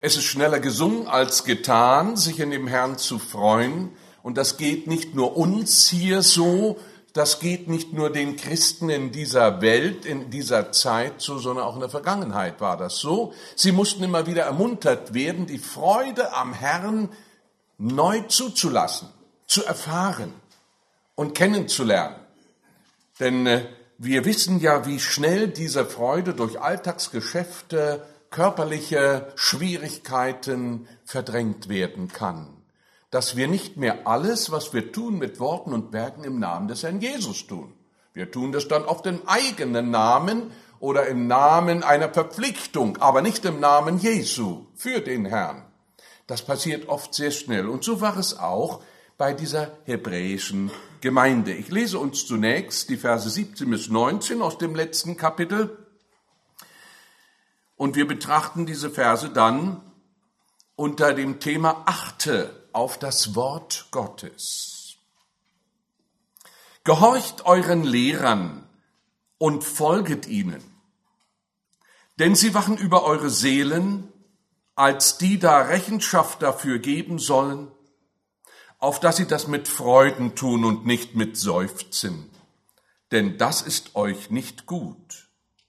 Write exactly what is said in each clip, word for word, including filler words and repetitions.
Es ist schneller gesungen als getan, sich in dem Herrn zu freuen. Und das geht nicht nur uns hier so, das geht nicht nur den Christen in dieser Welt, in dieser Zeit so, sondern auch in der Vergangenheit war das so. Sie mussten immer wieder ermuntert werden, die Freude am Herrn neu zuzulassen, zu erfahren und kennenzulernen. Denn äh, wir wissen ja, wie schnell diese Freude durch Alltagsgeschäfte, körperliche Schwierigkeiten verdrängt werden kann. Dass wir nicht mehr alles, was wir tun, mit Worten und Werken im Namen des Herrn Jesus tun. Wir tun das dann oft im eigenen Namen oder im Namen einer Verpflichtung, aber nicht im Namen Jesu für den Herrn. Das passiert oft sehr schnell. Und so war es auch bei dieser hebräischen Gemeinde. Ich lese uns zunächst die Verse siebzehn bis neunzehn aus dem letzten Kapitel. Und wir betrachten diese Verse dann unter dem Thema Achte auf das Wort Gottes. Gehorcht euren Lehrern und folget ihnen, denn sie wachen über eure Seelen, als die da Rechenschaft dafür geben sollen, auf dass sie das mit Freuden tun und nicht mit Seufzen, denn das ist euch nicht gut.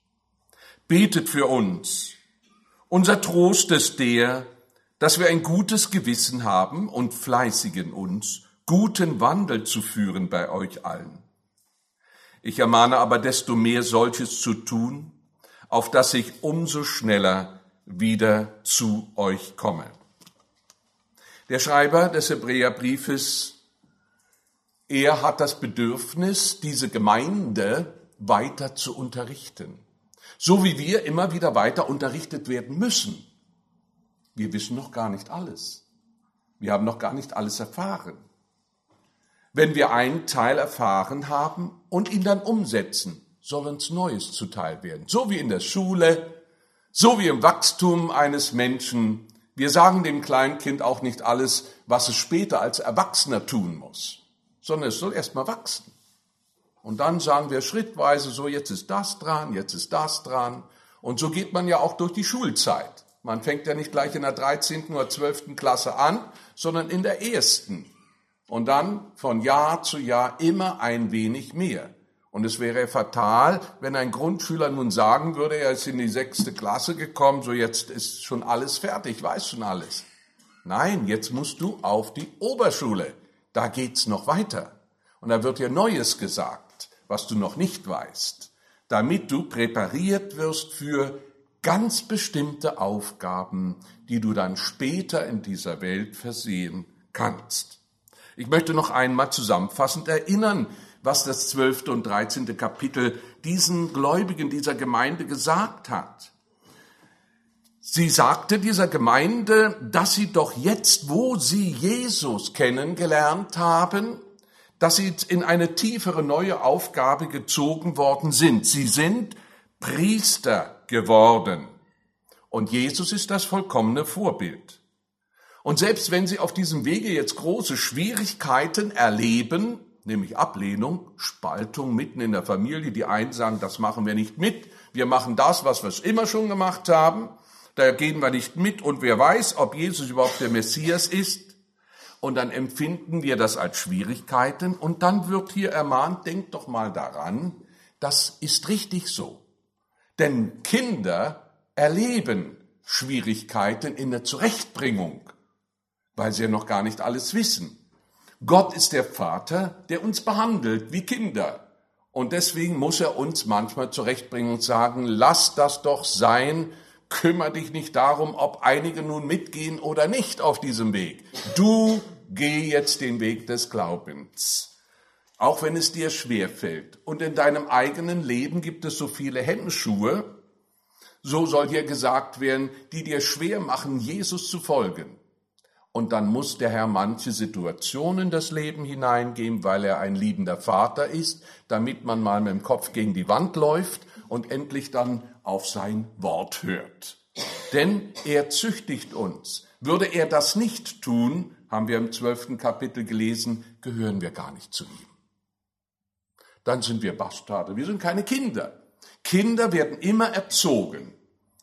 Betet für uns. Unser Trost ist der, dass wir ein gutes Gewissen haben und fleißigen uns, guten Wandel zu führen bei euch allen. Ich ermahne aber desto mehr solches zu tun, auf dass ich umso schneller wieder zu euch komme. Der Schreiber des Hebräerbriefes, er hat das Bedürfnis, diese Gemeinde weiter zu unterrichten. So wie wir immer wieder weiter unterrichtet werden müssen. Wir wissen noch gar nicht alles. Wir haben noch gar nicht alles erfahren. Wenn wir einen Teil erfahren haben und ihn dann umsetzen, soll uns Neues zuteil werden. So wie in der Schule, so wie im Wachstum eines Menschen. Wir sagen dem Kleinkind auch nicht alles, was es später als Erwachsener tun muss, sondern es soll erst mal wachsen. Und dann sagen wir schrittweise so, jetzt ist das dran, jetzt ist das dran. Und so geht man ja auch durch die Schulzeit. Man fängt ja nicht gleich in der dreizehnten oder zwölften Klasse an, sondern in der ersten. Und dann von Jahr zu Jahr immer ein wenig mehr. Und es wäre fatal, wenn ein Grundschüler nun sagen würde, er ist in die sechste Klasse gekommen, so jetzt ist schon alles fertig, weiß schon alles. Nein, jetzt musst du auf die Oberschule. Da geht's noch weiter. Und da wird dir Neues gesagt, was du noch nicht weißt, damit du präpariert wirst für ganz bestimmte Aufgaben, die du dann später in dieser Welt versehen kannst. Ich möchte noch einmal zusammenfassend erinnern, was das zwölfte und dreizehnte Kapitel diesen Gläubigen dieser Gemeinde gesagt hat. Sie sagte dieser Gemeinde, dass sie doch jetzt, wo sie Jesus kennengelernt haben, dass sie in eine tiefere neue Aufgabe gezogen worden sind. Sie sind Priester geworden. Und Jesus ist das vollkommene Vorbild. Und selbst wenn sie auf diesem Wege jetzt große Schwierigkeiten erleben, nämlich Ablehnung, Spaltung mitten in der Familie, die einen sagen, das machen wir nicht mit, wir machen das, was wir immer schon gemacht haben, da gehen wir nicht mit und wer weiß, ob Jesus überhaupt der Messias ist. Und dann empfinden wir das als Schwierigkeiten und dann wird hier ermahnt, denkt doch mal daran, das ist richtig so. Denn Kinder erleben Schwierigkeiten in der Zurechtbringung, weil sie ja noch gar nicht alles wissen. Gott ist der Vater, der uns behandelt wie Kinder. Und deswegen muss er uns manchmal zurechtbringen und sagen, lass das doch sein, kümmere dich nicht darum, ob einige nun mitgehen oder nicht auf diesem Weg. Du geh jetzt den Weg des Glaubens. Auch wenn es dir schwerfällt. Und in deinem eigenen Leben gibt es so viele Hemmschuhe, so soll hier gesagt werden, die dir schwer machen, Jesus zu folgen. Und dann muss der Herr manche Situationen in das Leben hineingeben, weil er ein liebender Vater ist, damit man mal mit dem Kopf gegen die Wand läuft und endlich dann auf sein Wort hört. Denn er züchtigt uns. Würde er das nicht tun, haben wir im zwölften Kapitel gelesen, gehören wir gar nicht zu ihm. Dann sind wir Bastarde, wir sind keine Kinder. Kinder werden immer erzogen.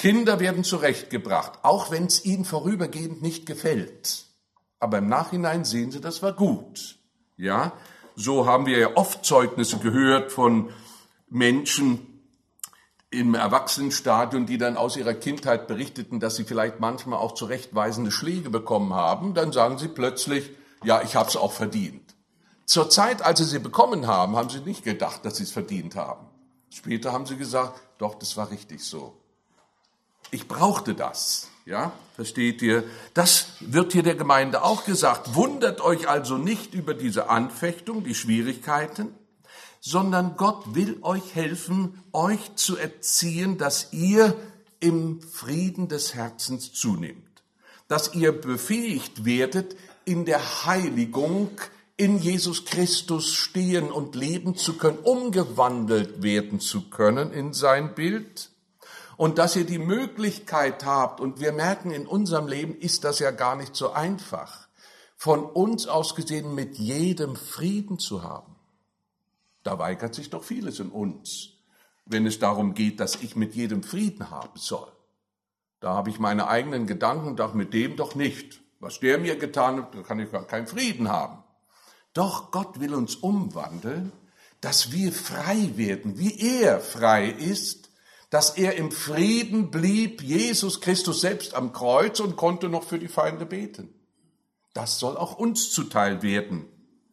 Kinder werden zurechtgebracht, auch wenn es ihnen vorübergehend nicht gefällt. Aber im Nachhinein sehen sie, das war gut. Ja, so haben wir ja oft Zeugnisse gehört von Menschen im Erwachsenenstadium, die dann aus ihrer Kindheit berichteten, dass sie vielleicht manchmal auch zurechtweisende Schläge bekommen haben. Dann sagen sie plötzlich, ja, ich habe es auch verdient. Zur Zeit, als sie sie bekommen haben, haben sie nicht gedacht, dass sie es verdient haben. Später haben sie gesagt, doch, das war richtig so. Ich brauchte das. Ja, versteht ihr? Das wird hier der Gemeinde auch gesagt. Wundert euch also nicht über diese Anfechtung, die Schwierigkeiten, sondern Gott will euch helfen, euch zu erziehen, dass ihr im Frieden des Herzens zunehmt, dass ihr befähigt werdet, in der Heiligung in Jesus Christus stehen und leben zu können, umgewandelt werden zu können in sein Bild, und dass ihr die Möglichkeit habt, und wir merken, in unserem Leben ist das ja gar nicht so einfach, von uns aus gesehen mit jedem Frieden zu haben. Da weigert sich doch vieles in uns, wenn es darum geht, dass ich mit jedem Frieden haben soll. Da habe ich meine eigenen Gedanken und dachte, mit dem doch nicht. Was der mir getan hat, da kann ich gar keinen Frieden haben. Doch Gott will uns umwandeln, dass wir frei werden, wie er frei ist, dass er im Frieden blieb, Jesus Christus selbst am Kreuz, und konnte noch für die Feinde beten. Das soll auch uns zuteil werden.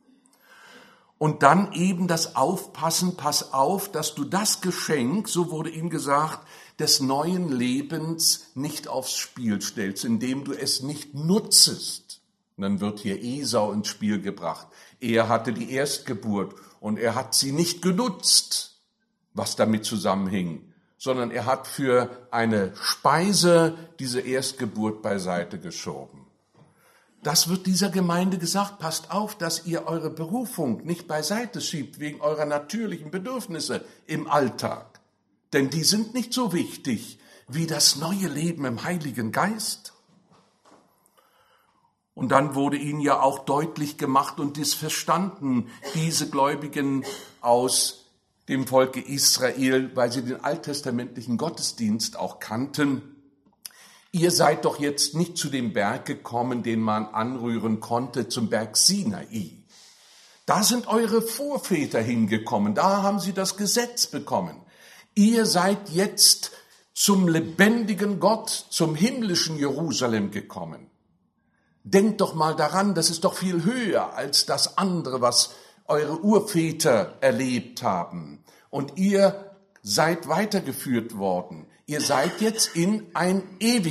Und dann eben das Aufpassen, pass auf, dass du das Geschenk, so wurde ihm gesagt, des neuen Lebens nicht aufs Spiel stellst, indem du es nicht nutzest. Und dann wird hier Esau ins Spiel gebracht. Er hatte die Erstgeburt und er hat sie nicht genutzt, was damit zusammenhing, sondern er hat für eine Speise diese Erstgeburt beiseite geschoben. Das wird dieser Gemeinde gesagt, passt auf, dass ihr eure Berufung nicht beiseite schiebt wegen eurer natürlichen Bedürfnisse im Alltag. Denn die sind nicht so wichtig wie das neue Leben im Heiligen Geist. Und dann wurde ihnen ja auch deutlich gemacht und dies verstanden, diese Gläubigen aus dem Volke Israel, weil sie den alttestamentlichen Gottesdienst auch kannten. Ihr seid doch jetzt nicht zu dem Berg gekommen, den man anrühren konnte, zum Berg Sinai. Da sind eure Vorväter hingekommen, da haben sie das Gesetz bekommen. Ihr seid jetzt zum lebendigen Gott, zum himmlischen Jerusalem gekommen. Denkt doch mal daran, das ist doch viel höher als das andere, was eure Urväter erlebt haben. Und ihr seid weitergeführt worden. Ihr seid jetzt in einen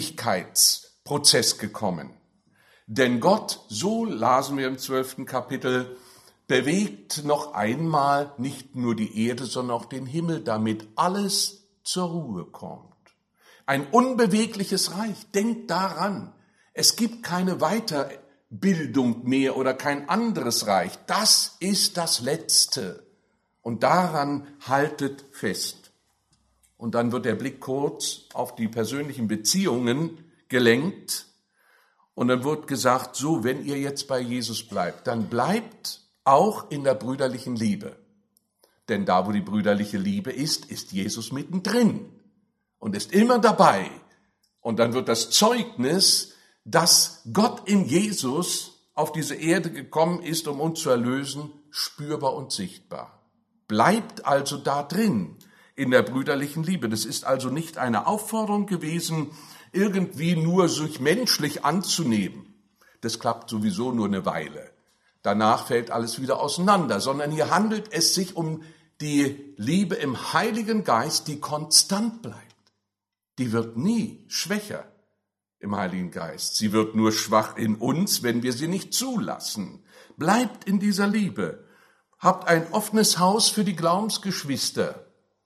Ewigkeitsprozess gekommen. Denn Gott, so lasen wir im zwölften Kapitel, bewegt noch einmal nicht nur die Erde, sondern auch den Himmel, damit alles zur Ruhe kommt. Ein unbewegliches Reich, denkt daran, es gibt keine Weiterbildung mehr oder kein anderes Reich. Das ist das Letzte. Und daran haltet fest. Und dann wird der Blick kurz auf die persönlichen Beziehungen gelenkt. Und dann wird gesagt, so, wenn ihr jetzt bei Jesus bleibt, dann bleibt auch in der brüderlichen Liebe. Denn da, wo die brüderliche Liebe ist, ist Jesus mittendrin und ist immer dabei. Und dann wird das Zeugnis, dass Gott in Jesus auf diese Erde gekommen ist, um uns zu erlösen, spürbar und sichtbar. Bleibt also da drin in der brüderlichen Liebe. Das ist also nicht eine Aufforderung gewesen, irgendwie nur sich menschlich anzunehmen. Das klappt sowieso nur eine Weile. Danach fällt alles wieder auseinander, sondern hier handelt es sich um die Liebe im Heiligen Geist, die konstant bleibt. Die wird nie schwächer im Heiligen Geist. Sie wird nur schwach in uns, wenn wir sie nicht zulassen. Bleibt in dieser Liebe. Habt ein offenes Haus für die Glaubensgeschwister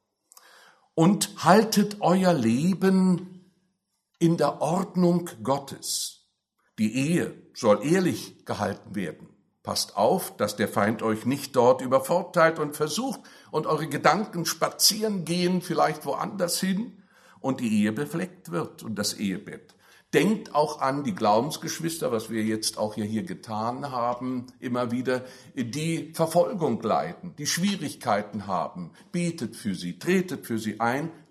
und haltet euer Leben in der Ordnung Gottes. Die Ehe soll ehrlich gehalten werden. Passt auf, dass der Feind euch nicht dort übervorteilt und versucht und eure Gedanken spazieren gehen, vielleicht woanders hin, und die Ehe befleckt wird und das Ehebett. Denkt auch an die Glaubensgeschwister, was wir jetzt auch hier, hier getan haben, immer wieder, die Verfolgung leiden, die Schwierigkeiten haben. Betet für sie, tretet für sie ein,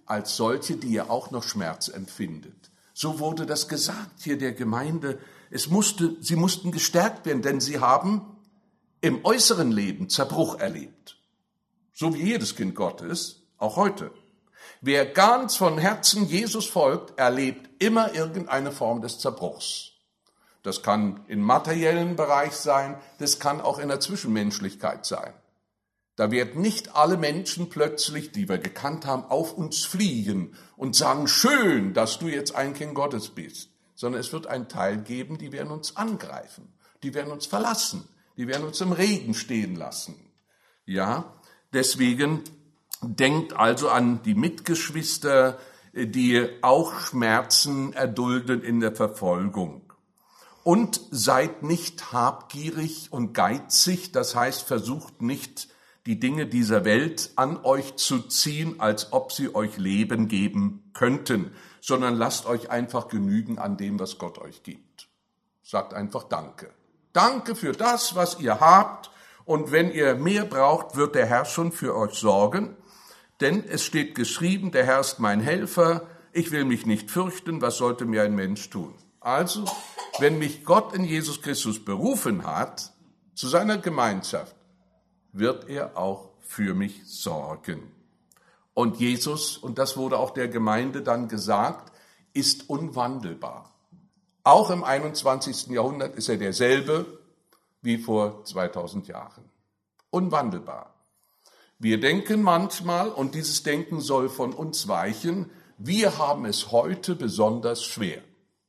als solche, die ihr auch noch Schmerz empfindet. So wurde das gesagt hier der Gemeinde. Es musste, sie mussten gestärkt werden, denn sie haben im äußeren Leben Zerbruch erlebt. So wie jedes Kind Gottes, auch heute. Wer ganz von Herzen Jesus folgt, erlebt immer irgendeine Form des Zerbruchs. Das kann im materiellen Bereich sein, das kann auch in der Zwischenmenschlichkeit sein. Da werden nicht alle Menschen plötzlich, die wir gekannt haben, auf uns fliegen und sagen, schön, dass du jetzt ein Kind Gottes bist, sondern es wird einen Teil geben, die werden uns angreifen, die werden uns verlassen, die werden uns im Regen stehen lassen. Ja, deswegen denkt also an die Mitgeschwister, die auch Schmerzen erdulden in der Verfolgung. Und seid nicht habgierig und geizig, das heißt, versucht nicht, die Dinge dieser Welt an euch zu ziehen, als ob sie euch Leben geben könnten, sondern lasst euch einfach genügen an dem, was Gott euch gibt. Sagt einfach Danke. Danke für das, was ihr habt, und wenn ihr mehr braucht, wird der Herr schon für euch sorgen, denn es steht geschrieben, der Herr ist mein Helfer, ich will mich nicht fürchten, was sollte mir ein Mensch tun? Also, wenn mich Gott in Jesus Christus berufen hat, zu seiner Gemeinschaft, wird er auch für mich sorgen. Und Jesus, und das wurde auch der Gemeinde dann gesagt, ist unwandelbar. Auch im einundzwanzigsten Jahrhundert ist er derselbe wie vor zweitausend Jahren. Unwandelbar. Wir denken manchmal, und dieses Denken soll von uns weichen, wir haben es heute besonders schwer.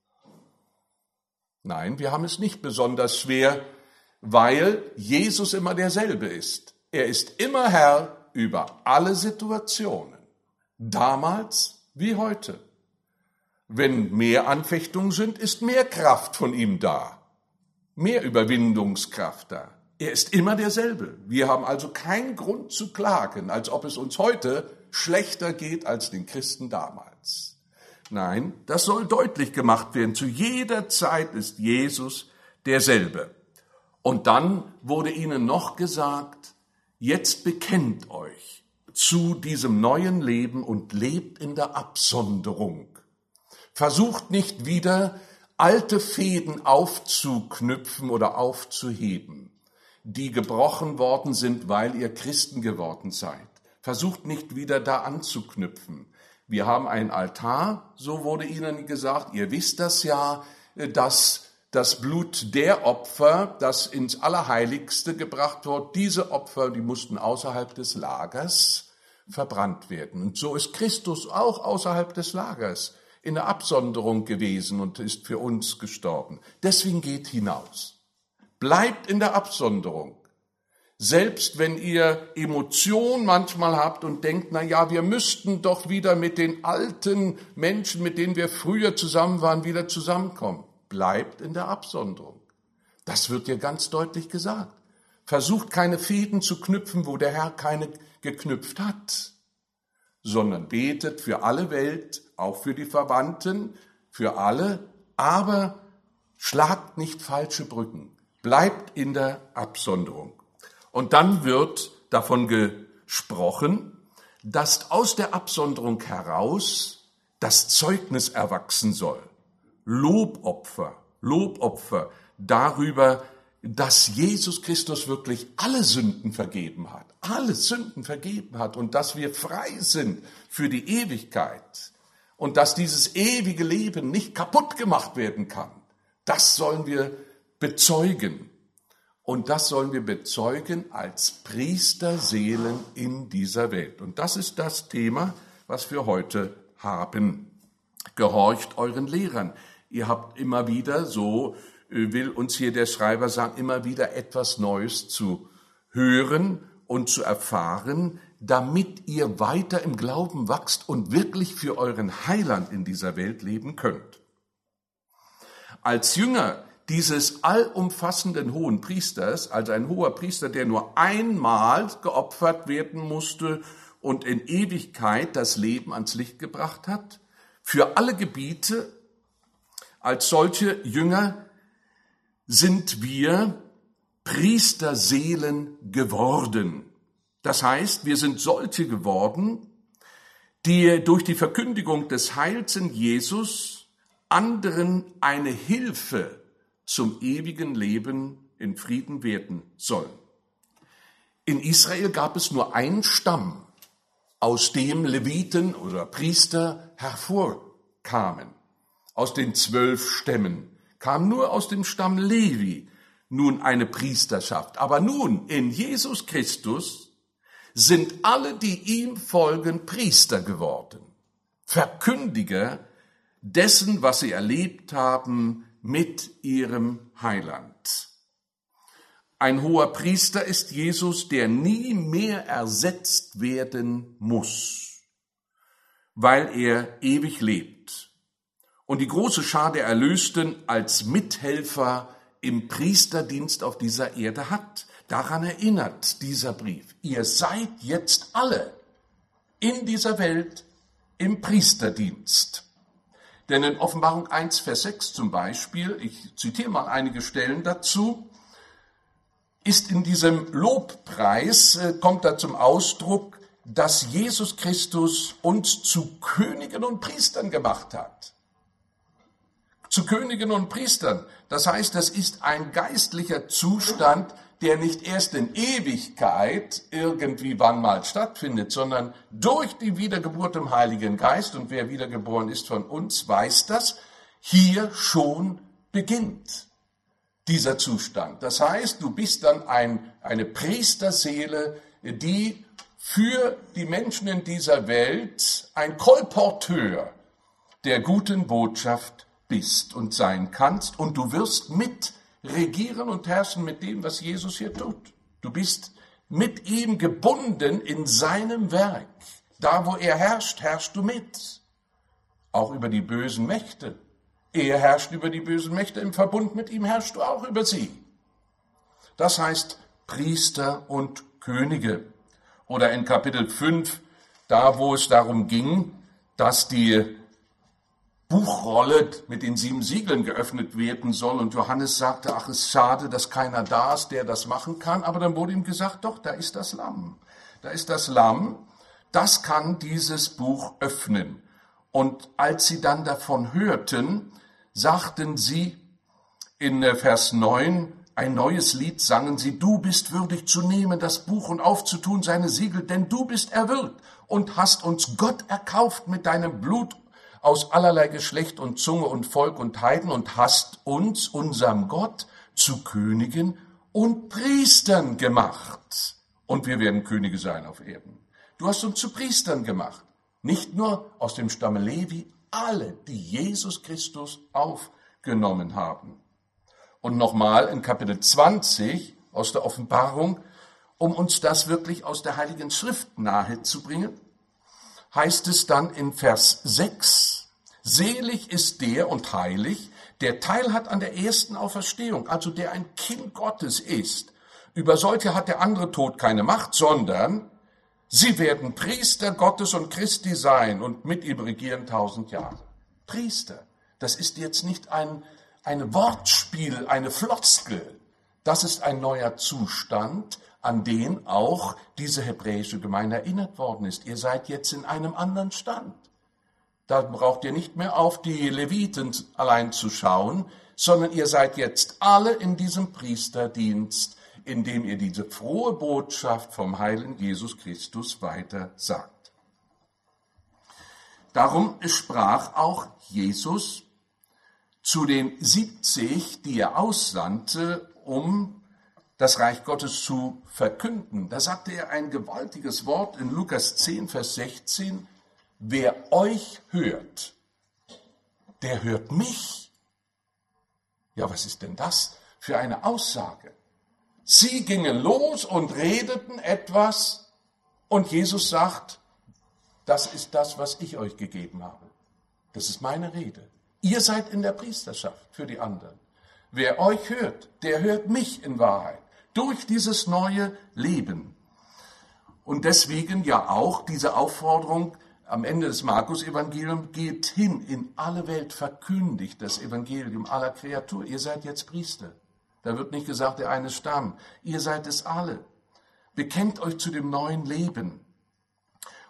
Nein, wir haben es nicht besonders schwer, weil Jesus immer derselbe ist. Er ist immer Herr über alle Situationen, damals wie heute. Wenn mehr Anfechtungen sind, ist mehr Kraft von ihm da, mehr Überwindungskraft da. Er ist immer derselbe. Wir haben also keinen Grund zu klagen, als ob es uns heute schlechter geht als den Christen damals. Nein, das soll deutlich gemacht werden. Zu jeder Zeit ist Jesus derselbe. Und dann wurde ihnen noch gesagt, jetzt bekennt euch zu diesem neuen Leben und lebt in der Absonderung. Versucht nicht wieder, alte Fäden aufzuknüpfen oder aufzuheben, die gebrochen worden sind, weil ihr Christen geworden seid. Versucht nicht wieder da anzuknüpfen. Wir haben einen Altar, so wurde ihnen gesagt, ihr wisst das ja, dass das Blut der Opfer, das ins Allerheiligste gebracht wird, diese Opfer, die mussten außerhalb des Lagers verbrannt werden. Und so ist Christus auch außerhalb des Lagers in der Absonderung gewesen und ist für uns gestorben. Deswegen geht hinaus. Bleibt in der Absonderung. Selbst wenn ihr Emotionen manchmal habt und denkt, na ja, wir müssten doch wieder mit den alten Menschen, mit denen wir früher zusammen waren, wieder zusammenkommen. Bleibt in der Absonderung. Das wird dir ganz deutlich gesagt. Versucht keine Fäden zu knüpfen, wo der Herr keine geknüpft hat, sondern betet für alle Welt, auch für die Verwandten, für alle, aber schlagt nicht falsche Brücken. Bleibt in der Absonderung. Und dann wird davon gesprochen, dass aus der Absonderung heraus das Zeugnis erwachsen soll. Lobopfer, Lobopfer darüber, dass Jesus Christus wirklich alle Sünden vergeben hat, alle Sünden vergeben hat und dass wir frei sind für die Ewigkeit und dass dieses ewige Leben nicht kaputt gemacht werden kann. Das sollen wir bezeugen und das sollen wir bezeugen als Priesterseelen in dieser Welt. Und das ist das Thema, was wir heute haben. Gehorcht euren Lehrern. Ihr habt immer wieder, so will uns hier der Schreiber sagen, immer wieder etwas Neues zu hören und zu erfahren, damit ihr weiter im Glauben wachst und wirklich für euren Heiland in dieser Welt leben könnt. Als Jünger dieses allumfassenden hohen Priesters, also ein hoher Priester, der nur einmal geopfert werden musste und in Ewigkeit das Leben ans Licht gebracht hat, für alle Gebiete, als solche Jünger sind wir Priesterseelen geworden. Das heißt, wir sind solche geworden, die durch die Verkündigung des Heils in Jesus anderen eine Hilfe zum ewigen Leben in Frieden werden sollen. In Israel gab es nur einen Stamm, aus dem Leviten oder Priester hervorkamen. Aus den zwölf Stämmen kam nur aus dem Stamm Levi nun eine Priesterschaft. Aber nun, in Jesus Christus, sind alle, die ihm folgen, Priester geworden. Verkündiger dessen, was sie erlebt haben mit ihrem Heiland. Ein hoher Priester ist Jesus, der nie mehr ersetzt werden muss, weil er ewig lebt und die große Schar der Erlösten als Mithelfer im Priesterdienst auf dieser Erde hat. Daran erinnert dieser Brief. Ihr seid jetzt alle in dieser Welt im Priesterdienst. Denn in Offenbarung eins, Vers sechs zum Beispiel, ich zitiere mal einige Stellen dazu, ist in diesem Lobpreis, äh, kommt da zum Ausdruck, dass Jesus Christus uns zu Königen und Priestern gemacht hat. Zu Königen und Priestern. Das heißt, das ist ein geistlicher Zustand, der nicht erst in Ewigkeit irgendwie wann mal stattfindet, sondern durch die Wiedergeburt im Heiligen Geist, und wer wiedergeboren ist von uns, weiß das, hier schon beginnt dieser Zustand. Das heißt, du bist dann ein, eine Priesterseele, die für die Menschen in dieser Welt ein Kolporteur der guten Botschaft bist und sein kannst, und du wirst mit regieren und herrschen mit dem, was Jesus hier tut. Du bist mit ihm gebunden in seinem Werk. Da, wo er herrscht, herrschst du mit. Auch über die bösen Mächte. Er herrscht über die bösen Mächte, im Verbund mit ihm herrschst du auch über sie. Das heißt Priester und Könige. Oder in Kapitel fünf, da wo es darum ging, dass die Buchrolle mit den sieben Siegeln geöffnet werden soll. Und Johannes sagte, ach, es ist schade, dass keiner da ist, der das machen kann. Aber dann wurde ihm gesagt, doch, da ist das Lamm. Da ist das Lamm, das kann dieses Buch öffnen. Und als sie dann davon hörten, sagten sie in Vers neun, ein neues Lied sangen sie, du bist würdig zu nehmen das Buch und aufzutun seine Siegel, denn du bist erwürgt und hast uns Gott erkauft mit deinem Blut aus allerlei Geschlecht und Zunge und Volk und Heiden und hast uns, unserem Gott, zu Königen und Priestern gemacht. Und wir werden Könige sein auf Erden. Du hast uns zu Priestern gemacht. Nicht nur aus dem Stamme Levi, alle, die Jesus Christus aufgenommen haben. Und nochmal in Kapitel zwanzig aus der Offenbarung, um uns das wirklich aus der Heiligen Schrift nahe zu bringen, heißt es dann in Vers sechs, selig ist der und heilig, der Teil hat an der ersten Auferstehung, also der ein Kind Gottes ist. Über solche hat der andere Tod keine Macht, sondern sie werden Priester Gottes und Christi sein und mit ihm regieren tausend Jahre. Priester, das ist jetzt nicht ein, ein Wortspiel, eine Floskel. Das ist ein neuer Zustand, an den auch diese hebräische Gemeinde erinnert worden ist. Ihr seid jetzt in einem anderen Stand. Da braucht ihr nicht mehr auf die Leviten allein zu schauen, sondern ihr seid jetzt alle in diesem Priesterdienst, in dem ihr diese frohe Botschaft vom heiligen Jesus Christus weiter sagt. Darum sprach auch Jesus zu den siebzig, die er aussandte, um das Reich Gottes zu verkünden. Da sagte er ein gewaltiges Wort in Lukas zehn, Vers sechzehn, wer euch hört, der hört mich. Ja, was ist denn das für eine Aussage? Sie gingen los und redeten etwas und Jesus sagt, das ist das, was ich euch gegeben habe. Das ist meine Rede. Ihr seid in der Priesterschaft für die anderen. Wer euch hört, der hört mich in Wahrheit. Durch dieses neue Leben. Und deswegen ja auch diese Aufforderung am Ende des Markus-Evangeliums, geht hin in alle Welt, verkündigt das Evangelium aller Kreatur. Ihr seid jetzt Priester. Da wird nicht gesagt, der eine Stamm. Ihr seid es alle. Bekennt euch zu dem neuen Leben.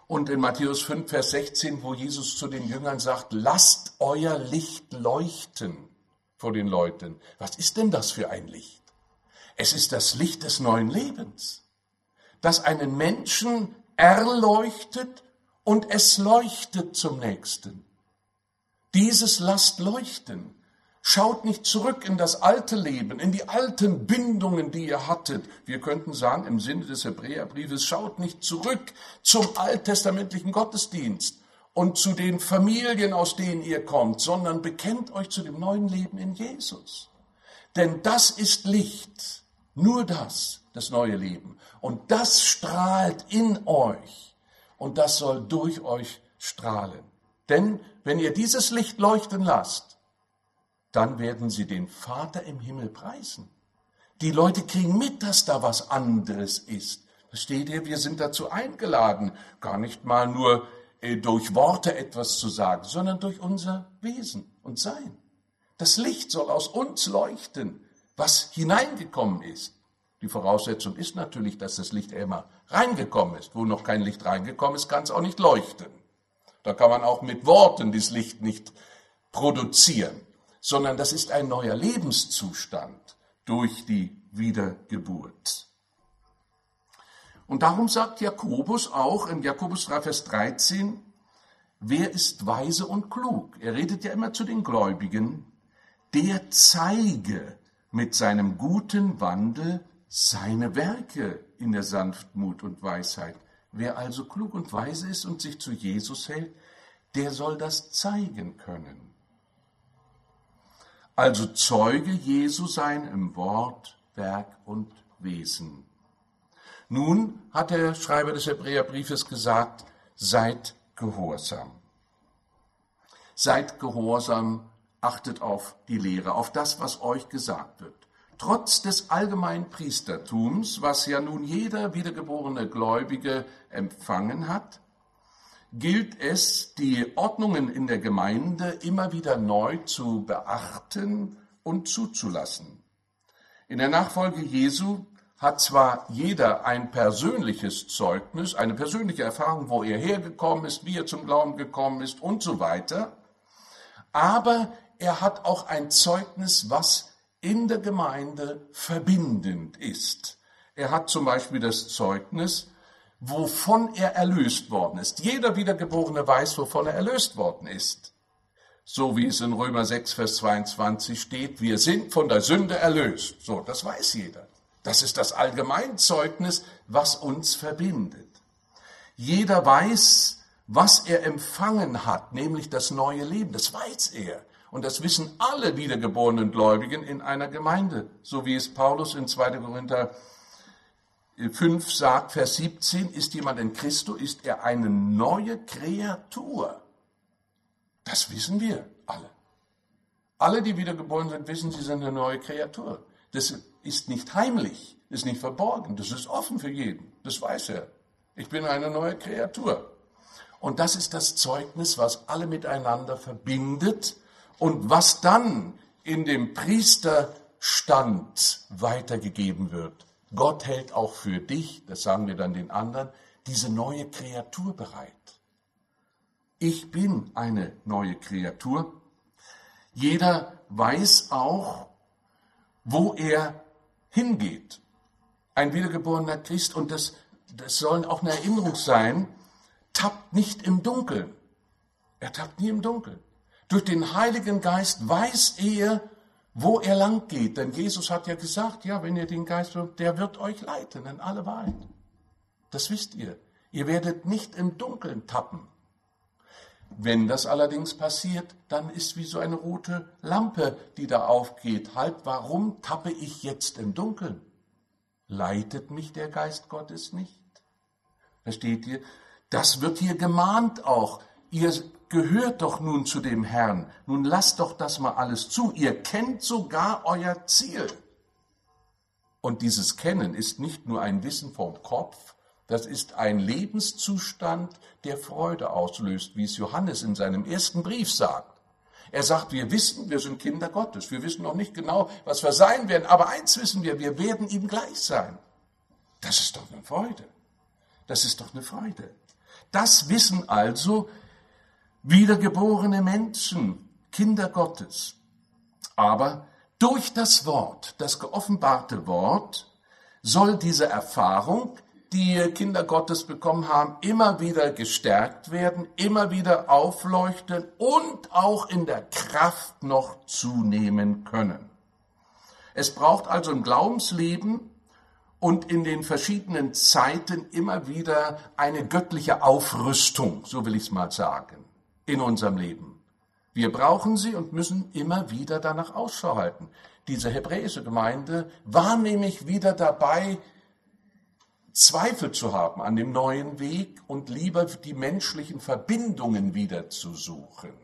Und in Matthäus fünf, Vers sechzehn, wo Jesus zu den Jüngern sagt, lasst euer Licht leuchten vor den Leuten. Was ist denn das für ein Licht? Es ist das Licht des neuen Lebens, das einen Menschen erleuchtet und es leuchtet zum Nächsten. Dieses lasst leuchten. Schaut nicht zurück in das alte Leben, in die alten Bindungen, die ihr hattet. Wir könnten sagen, im Sinne des Hebräerbriefes, schaut nicht zurück zum alttestamentlichen Gottesdienst und zu den Familien, aus denen ihr kommt, sondern bekennt euch zu dem neuen Leben in Jesus. Denn das ist Licht, nur das, das neue Leben. Und das strahlt in euch und das soll durch euch strahlen. Denn wenn ihr dieses Licht leuchten lasst, dann werden sie den Vater im Himmel preisen. Die Leute kriegen mit, dass da was anderes ist. Versteht ihr? Wir sind dazu eingeladen, gar nicht mal nur äh, durch Worte etwas zu sagen, sondern durch unser Wesen und Sein. Das Licht soll aus uns leuchten, was hineingekommen ist. Die Voraussetzung ist natürlich, dass das Licht immer reingekommen ist. Wo noch kein Licht reingekommen ist, kann es auch nicht leuchten. Da kann man auch mit Worten das Licht nicht produzieren, sondern das ist ein neuer Lebenszustand durch die Wiedergeburt. Und darum sagt Jakobus auch in Jakobus drei, Vers dreizehn, wer ist weise und klug? Er redet ja immer zu den Gläubigen, der zeige mit seinem guten Wandel seine Werke in der Sanftmut und Weisheit. Wer also klug und weise ist und sich zu Jesus hält, der soll das zeigen können. Also Zeuge Jesu sein im Wort, Werk und Wesen. Nun hat der Schreiber des Hebräerbriefes gesagt, seid gehorsam. Seid gehorsam, achtet auf die Lehre, auf das, was euch gesagt wird. Trotz des allgemeinen Priestertums, was ja nun jeder wiedergeborene Gläubige empfangen hat, gilt es, die Ordnungen in der Gemeinde immer wieder neu zu beachten und zuzulassen. In der Nachfolge Jesu hat zwar jeder ein persönliches Zeugnis, eine persönliche Erfahrung, wo er hergekommen ist, wie er zum Glauben gekommen ist und so weiter, aber er hat auch ein Zeugnis, was in der Gemeinde verbindend ist. Er hat zum Beispiel das Zeugnis, wovon er erlöst worden ist. Jeder Wiedergeborene weiß, wovon er erlöst worden ist. So wie es in Römer sechs, Vers zweiundzwanzig steht, wir sind von der Sünde erlöst. So, das weiß jeder. Das ist das Allgemeinzeugnis, was uns verbindet. Jeder weiß, was er empfangen hat, nämlich das neue Leben. Das weiß er. Und das wissen alle wiedergeborenen Gläubigen in einer Gemeinde. So wie es Paulus in zweiter Korinther fünf sagt, Vers siebzehn, ist jemand in Christo, ist er eine neue Kreatur. Das wissen wir alle. Alle, die wiedergeboren sind, wissen, sie sind eine neue Kreatur. Das ist nicht heimlich, ist nicht verborgen, das ist offen für jeden. Das weiß er. Ich bin eine neue Kreatur. Und das ist das Zeugnis, was alle miteinander verbindet und was dann in dem Priesterstand weitergegeben wird. Gott hält auch für dich, das sagen wir dann den anderen, diese neue Kreatur bereit. Ich bin eine neue Kreatur. Jeder weiß auch, wo er hingeht. Ein wiedergeborener Christ, und das, das soll auch eine Erinnerung sein, tappt nicht im Dunkeln. Er tappt nie im Dunkeln. Durch den Heiligen Geist weiß er, wo er lang geht. Denn Jesus hat ja gesagt, ja, wenn ihr den Geist habt, der wird euch leiten in alle Wahrheit. Das wisst ihr. Ihr werdet nicht im Dunkeln tappen. Wenn das allerdings passiert, dann ist wie so eine rote Lampe, die da aufgeht. Halt, warum tappe ich jetzt im Dunkeln? Leitet mich der Geist Gottes nicht? Versteht ihr? Das wird hier gemahnt auch. Ihr gehört doch nun zu dem Herrn. Nun lasst doch das mal alles zu. Ihr kennt sogar euer Ziel. Und dieses Kennen ist nicht nur ein Wissen vom Kopf, das ist ein Lebenszustand, der Freude auslöst, wie es Johannes in seinem ersten Brief sagt. Er sagt, wir wissen, wir sind Kinder Gottes. Wir wissen noch nicht genau, was wir sein werden, aber eins wissen wir, wir werden ihm gleich sein. Das ist doch eine Freude. Das ist doch eine Freude. Das wissen also wiedergeborene Menschen, Kinder Gottes. Aber durch das Wort, das geoffenbarte Wort, soll diese Erfahrung, die Kinder Gottes bekommen haben, immer wieder gestärkt werden, immer wieder aufleuchten und auch in der Kraft noch zunehmen können. Es braucht also im Glaubensleben und in den verschiedenen Zeiten immer wieder eine göttliche Aufrüstung, so will ich es mal sagen, in unserem Leben. Wir brauchen sie und müssen immer wieder danach Ausschau halten. Diese hebräische Gemeinde war nämlich wieder dabei, Zweifel zu haben an dem neuen Weg und lieber die menschlichen Verbindungen wieder zu suchen.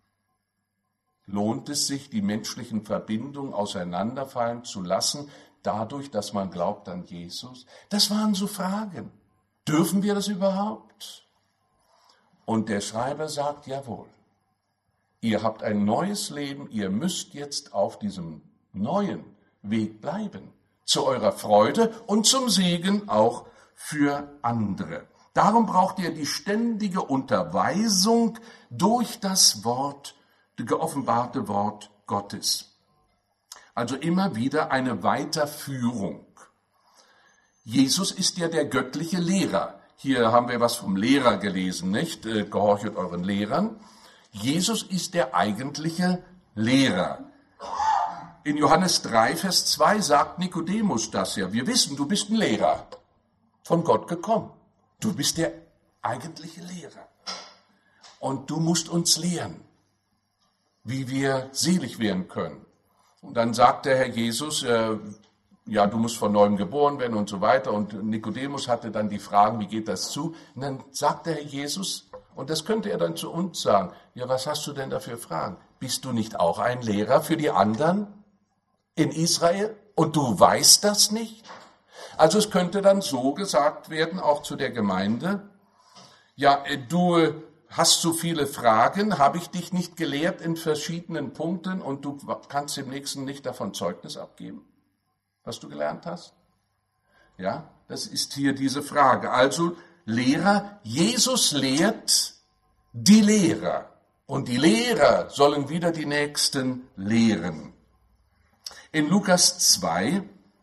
Lohnt es sich, die menschlichen Verbindungen auseinanderfallen zu lassen, dadurch, dass man glaubt an Jesus? Das waren so Fragen. Dürfen wir das überhaupt? Und der Schreiber sagt, jawohl. Ihr habt ein neues Leben, ihr müsst jetzt auf diesem neuen Weg bleiben. Zu eurer Freude und zum Segen auch für andere. Darum braucht ihr die ständige Unterweisung durch das Wort, das geoffenbarte Wort Gottes. Also immer wieder eine Weiterführung. Jesus ist ja der göttliche Lehrer. Hier haben wir was vom Lehrer gelesen, nicht? Gehorchet euren Lehrern. Jesus ist der eigentliche Lehrer. In Johannes drei, Vers zwei sagt Nikodemus das ja. Wir wissen, du bist ein Lehrer, von Gott gekommen. Du bist der eigentliche Lehrer. Und du musst uns lehren, wie wir selig werden können. Und dann sagt der Herr Jesus, äh, ja, du musst von neuem geboren werden und so weiter. Und Nikodemus hatte dann die Fragen, wie geht das zu? Und dann sagt der Herr Jesus, und das könnte er dann zu uns sagen, ja, was hast du denn da für Fragen? Bist du nicht auch ein Lehrer für die anderen in Israel? Und du weißt das nicht? Also es könnte dann so gesagt werden, auch zu der Gemeinde, ja, du hast so viele Fragen, habe ich dich nicht gelehrt in verschiedenen Punkten und du kannst dem Nächsten nicht davon Zeugnis abgeben, was du gelernt hast? Ja, das ist hier diese Frage. Also Lehrer, Jesus lehrt die Lehrer und die Lehrer sollen wieder die Nächsten lehren. In Lukas zwei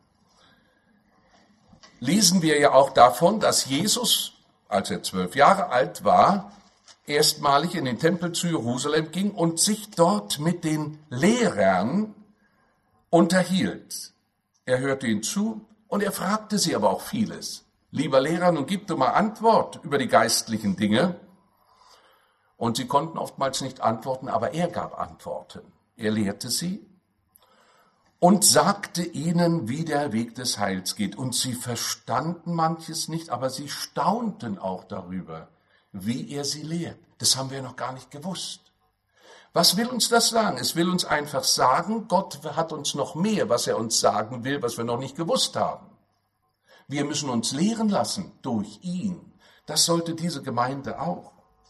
lesen wir ja auch davon, dass Jesus, als er zwölf Jahre alt war, erstmalig in den Tempel zu Jerusalem ging und sich dort mit den Lehrern unterhielt. Er hörte ihnen zu und er fragte sie aber auch vieles. Lieber Lehrer, nun gib du mal Antwort über die geistlichen Dinge. Und sie konnten oftmals nicht antworten, aber er gab Antworten. Er lehrte sie und sagte ihnen, wie der Weg des Heils geht. Und sie verstanden manches nicht, aber sie staunten auch darüber, wie er sie lehrt. Das haben wir noch gar nicht gewusst. Was will uns das sagen? Es will uns einfach sagen, Gott hat uns noch mehr, was er uns sagen will, was wir noch nicht gewusst haben. Wir müssen uns lehren lassen durch ihn. Das sollte diese Gemeinde auch.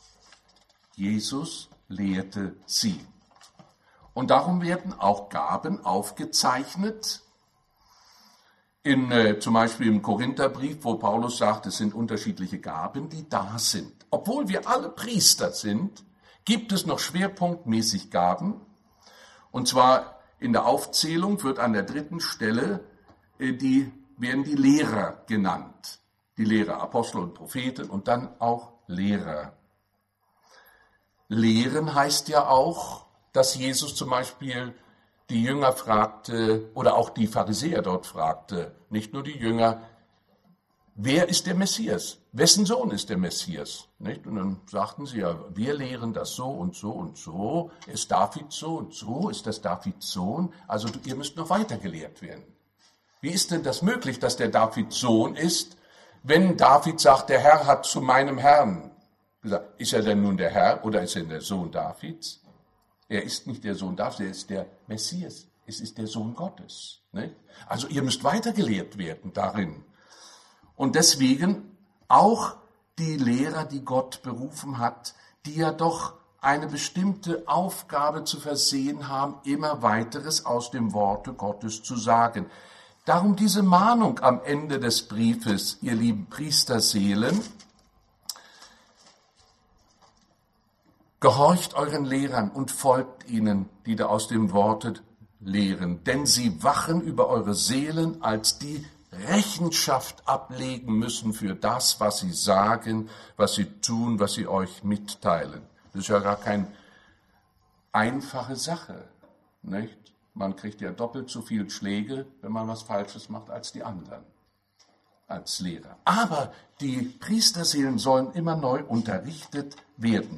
Jesus lehrte sie. Und darum werden auch Gaben aufgezeichnet. In, äh, zum Beispiel im Korintherbrief, wo Paulus sagt, es sind unterschiedliche Gaben, die da sind. Obwohl wir alle Priester sind, gibt es noch schwerpunktmäßig Gaben. Und zwar in der Aufzählung wird an der dritten Stelle äh, die werden die Lehrer genannt. Die Lehrer, Apostel und Propheten und dann auch Lehrer. Lehren heißt ja auch, dass Jesus zum Beispiel die Jünger fragte oder auch die Pharisäer dort fragte, nicht nur die Jünger, wer ist der Messias? Wessen Sohn ist der Messias? Nicht? Und dann sagten sie ja, wir lehren das so und so und so. Ist David so und so? Ist das Davids Sohn? Also ihr müsst noch weiter gelehrt werden. Wie ist denn das möglich, dass der Davids Sohn ist, wenn David sagt, der Herr hat zu meinem Herrn gesagt, ist er denn nun der Herr oder ist er der Sohn Davids? Er ist nicht der Sohn Davids, er ist der Messias, es ist der Sohn Gottes. Nicht? Also ihr müsst weiter gelehrt werden darin. Und deswegen auch die Lehrer, die Gott berufen hat, die ja doch eine bestimmte Aufgabe zu versehen haben, immer weiteres aus dem Worte Gottes zu sagen. Darum diese Mahnung am Ende des Briefes, ihr lieben Priesterseelen, Gehorcht euren Lehrern und folgt ihnen, die da aus dem Worte lehren, denn sie wachen über eure Seelen, als die Rechenschaft ablegen müssen für das, was sie sagen, was sie tun, was sie euch mitteilen. Das ist ja gar keine einfache Sache, nicht? Man kriegt ja doppelt so viel Schläge, wenn man was Falsches macht, als die anderen, als Lehrer. Aber die Priesterseelen sollen immer neu unterrichtet werden.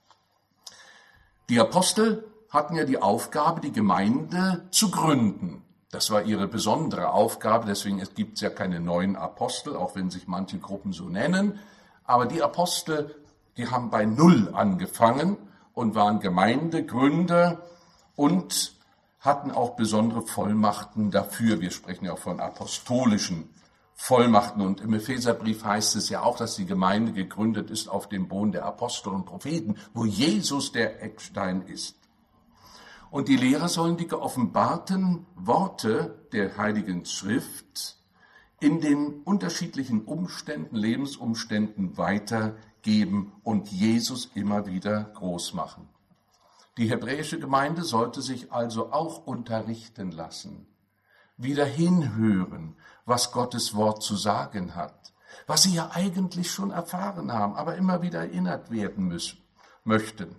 Die Apostel hatten ja die Aufgabe, die Gemeinde zu gründen. Das war ihre besondere Aufgabe, deswegen gibt es ja keine neuen Apostel, auch wenn sich manche Gruppen so nennen. Aber die Apostel, die haben bei Null angefangen und waren Gemeindegründer und hatten auch besondere Vollmachten dafür. Wir sprechen ja auch von apostolischen Vollmachten. Und im Epheserbrief heißt es ja auch, dass die Gemeinde gegründet ist auf dem Boden der Apostel und Propheten, wo Jesus der Eckstein ist. Und die Lehrer sollen die geoffenbarten Worte der Heiligen Schrift in den unterschiedlichen Umständen, Lebensumständen weitergeben und Jesus immer wieder groß machen. Die hebräische Gemeinde sollte sich also auch unterrichten lassen, wieder hinhören, was Gottes Wort zu sagen hat, was sie ja eigentlich schon erfahren haben, aber immer wieder erinnert werden müssen, möchten.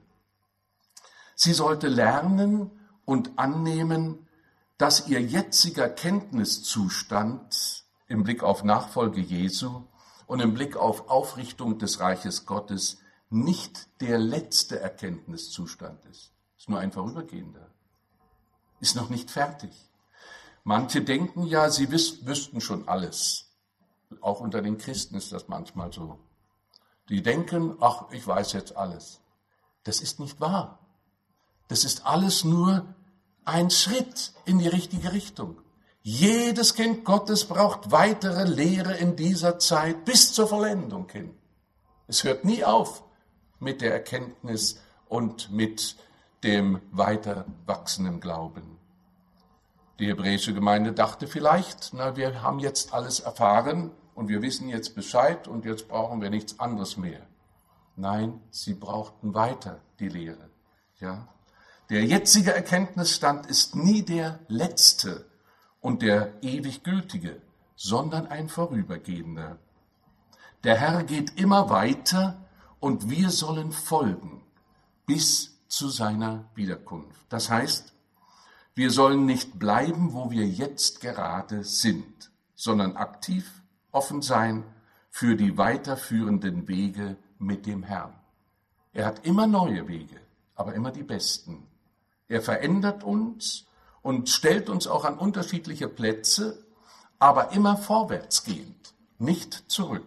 Sie sollte lernen und annehmen, dass ihr jetziger Kenntniszustand im Blick auf Nachfolge Jesu und im Blick auf Aufrichtung des Reiches Gottes nicht der letzte Erkenntniszustand ist. Ist nur ein vorübergehender. Ist noch nicht fertig. Manche denken ja, sie wüs- wüssten schon alles. Auch unter den Christen ist das manchmal so. Die denken, ach, ich weiß jetzt alles. Das ist nicht wahr. Das ist alles nur ein Schritt in die richtige Richtung. Jedes Kind Gottes braucht weitere Lehre in dieser Zeit bis zur Vollendung hin. Es hört nie auf mit der Erkenntnis und mit dem weiter wachsenden Glauben. Die hebräische Gemeinde dachte vielleicht, na, wir haben jetzt alles erfahren und wir wissen jetzt Bescheid und jetzt brauchen wir nichts anderes mehr. Nein, sie brauchten weiter die Lehre. Ja? Der jetzige Erkenntnisstand ist nie der letzte und der ewig gültige, sondern ein vorübergehender. Der Herr geht immer weiter und wir sollen folgen bis zu seiner Wiederkunft. Das heißt, wir sollen nicht bleiben, wo wir jetzt gerade sind, sondern aktiv, offen sein für die weiterführenden Wege mit dem Herrn. Er hat immer neue Wege, aber immer die besten. Er verändert uns und stellt uns auch an unterschiedliche Plätze, aber immer vorwärtsgehend, nicht zurück.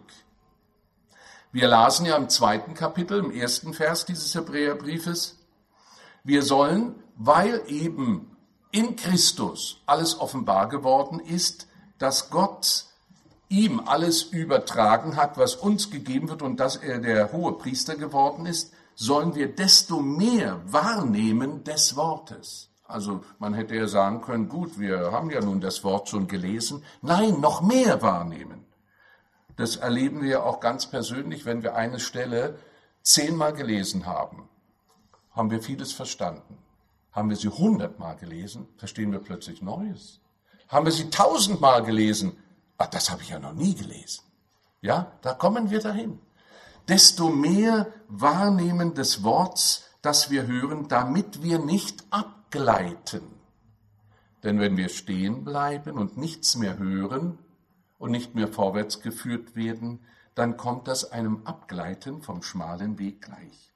Wir lasen ja im zweiten Kapitel, im ersten Vers dieses Hebräerbriefes, wir sollen, weil eben in Christus alles offenbar geworden ist, dass Gott ihm alles übertragen hat, was uns gegeben wird und dass er der hohe Priester geworden ist, sollen wir desto mehr wahrnehmen des Wortes. Also man hätte ja sagen können, gut, wir haben ja nun das Wort schon gelesen. Nein, noch mehr wahrnehmen. Das erleben wir auch ganz persönlich, wenn wir eine Stelle zehnmal gelesen haben. Haben wir vieles verstanden. Haben wir sie hundertmal gelesen, verstehen wir plötzlich Neues. Haben wir sie tausendmal gelesen, ach, das habe ich ja noch nie gelesen. Ja, da kommen wir dahin. Desto mehr Wahrnehmen des Worts, das wir hören, damit wir nicht abgleiten. Denn wenn wir stehen bleiben und nichts mehr hören und nicht mehr vorwärts geführt werden, dann kommt das einem Abgleiten vom schmalen Weg gleich.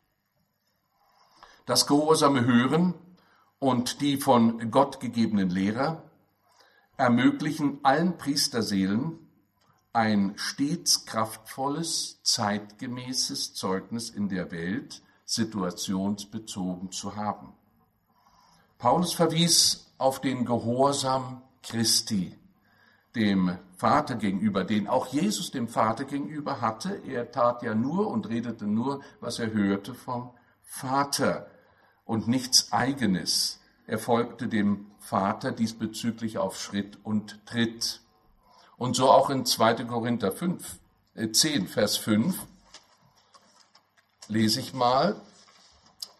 Das gehorsame Hören und die von Gott gegebenen Lehrer ermöglichen allen Priesterseelen ein stets kraftvolles, zeitgemäßes Zeugnis in der Welt, situationsbezogen zu haben. Paulus verwies auf den Gehorsam Christi, dem Vater gegenüber, den auch Jesus dem Vater gegenüber hatte. Er tat ja nur und redete nur, was er hörte vom Vater und nichts Eigenes. Er folgte dem Vater diesbezüglich auf Schritt und Tritt. Und so auch in zweiter Korinther fünf, äh zehn, Vers fünf, lese ich mal,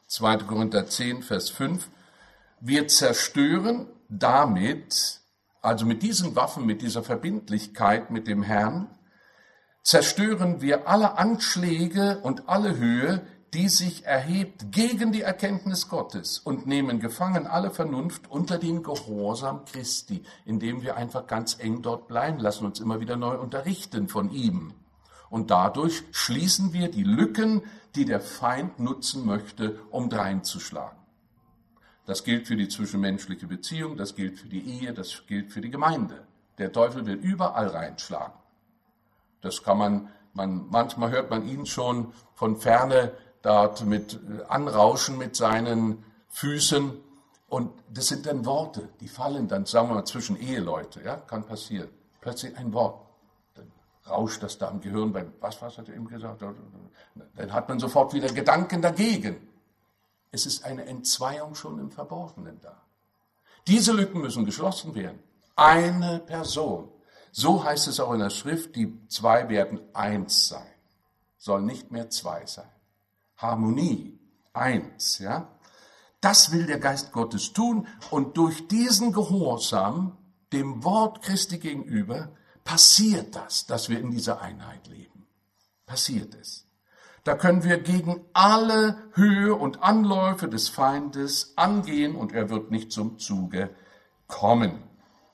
zweiter Korinther zehn, Vers fünf, wir zerstören damit, also mit diesen Waffen, mit dieser Verbindlichkeit mit dem Herrn, zerstören wir alle Anschläge und alle Höhe, die sich erhebt gegen die Erkenntnis Gottes und nehmen gefangen alle Vernunft unter den Gehorsam Christi, indem wir einfach ganz eng dort bleiben, lassen uns immer wieder neu unterrichten von ihm. Und dadurch schließen wir die Lücken, die der Feind nutzen möchte, um dreinzuschlagen. Das gilt für die zwischenmenschliche Beziehung, das gilt für die Ehe, das gilt für die Gemeinde. Der Teufel will überall reinschlagen. Das kann man, man manchmal hört man ihn schon von Ferne dort mit anrauschen mit seinen Füßen. Und das sind dann Worte, die fallen dann, sagen wir mal, zwischen Eheleute, ja, kann passieren. Plötzlich ein Wort. Dann rauscht das da im Gehirn, bei, was, was hat er eben gesagt? Dann hat man sofort wieder Gedanken dagegen. Es ist eine Entzweiung schon im Verborgenen da. Diese Lücken müssen geschlossen werden. Eine Person. So heißt es auch in der Schrift, die zwei werden eins sein. Soll nicht mehr zwei sein. Harmonie, eins, ja. Das will der Geist Gottes tun und durch diesen Gehorsam dem Wort Christi gegenüber passiert das, dass wir in dieser Einheit leben. Passiert es. Da können wir gegen alle Höhe und Anläufe des Feindes angehen und er wird nicht zum Zuge kommen.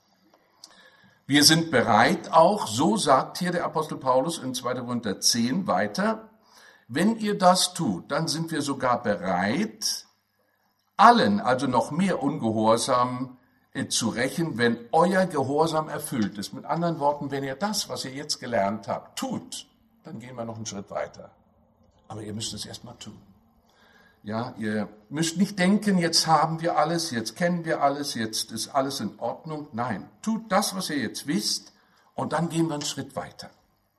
Wir sind bereit auch, so sagt hier der Apostel Paulus in zweiter Korinther zehn weiter, wenn ihr das tut, dann sind wir sogar bereit, allen, also noch mehr Ungehorsam äh, zu rächen, wenn euer Gehorsam erfüllt ist. Mit anderen Worten, wenn ihr das, was ihr jetzt gelernt habt, tut, dann gehen wir noch einen Schritt weiter. Aber ihr müsst es erstmal tun. Ja, ihr müsst nicht denken, jetzt haben wir alles, jetzt kennen wir alles, jetzt ist alles in Ordnung. Nein, tut das, was ihr jetzt wisst, und dann gehen wir einen Schritt weiter.